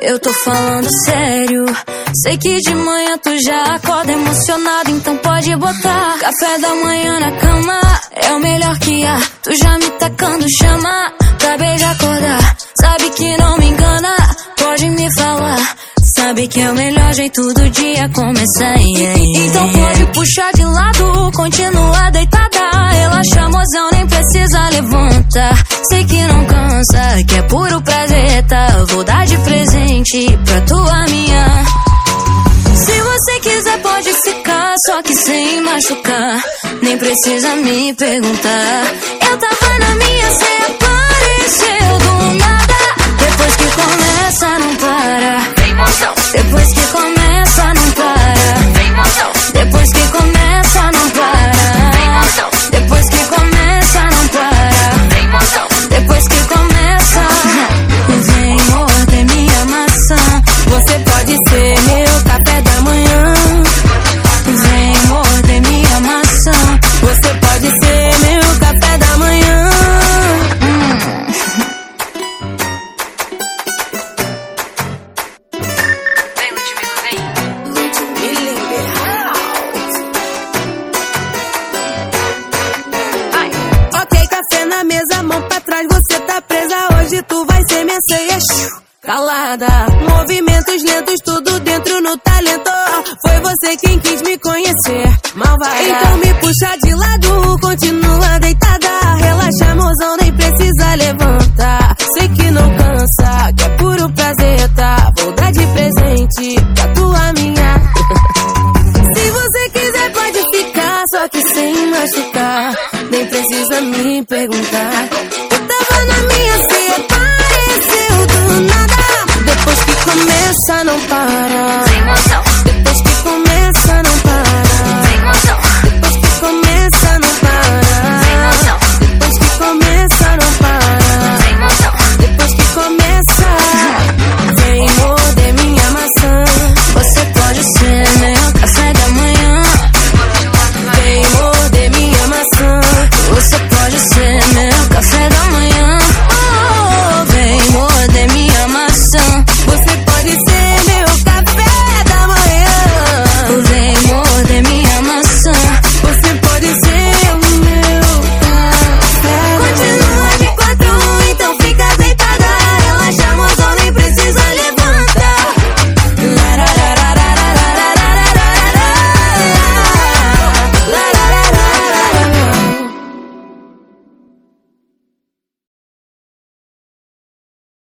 Eu tô falando sério. Sei que de manhã tu já acorda emocionado, então pode botar café da manhã na cama. É o melhor que há. Tu já me tacando chama pra beijar acordar. Sabe que não me engana, pode me falar. Sabe que é o melhor jeito do dia começar. Então pode puxar de lado, continua deitada. Relaxa, mozão, nem precisa levantar. Sei que não cansa, que é puro prazer, tá? Vou dar de presente pra tua minha. Se você quiser pode ficar, só que sem machucar. Nem precisa me perguntar. Eu tava na minha, cê apareceu do nada. Depois que começa não para. Depois que começa não para. Depois que começa não para. Depois que começa não para. Depois que começa. Vem morder minha maçã. Você pode ser meu café da manhã. Vem morder minha maçã. Você pode ser meu café da manhã. Mesa, mão pra trás, você tá presa. Hoje tu vai ser minha ceia calada. Movimentos lentos, tudo dentro no talento. Foi você quem quis me conhecer, malvada. Então me puxa de lado, continua deitada. Relaxa, mozão, nem precisa levantar. Sei que não cansa, que é puro prazer, tá? Vou dar de presente pra tua minha. Se você quiser pode ficar, só que sem machucar. Nem precisa me perguntar. Eu tava na minha, cê apareceu do nada. Depois que começa não para.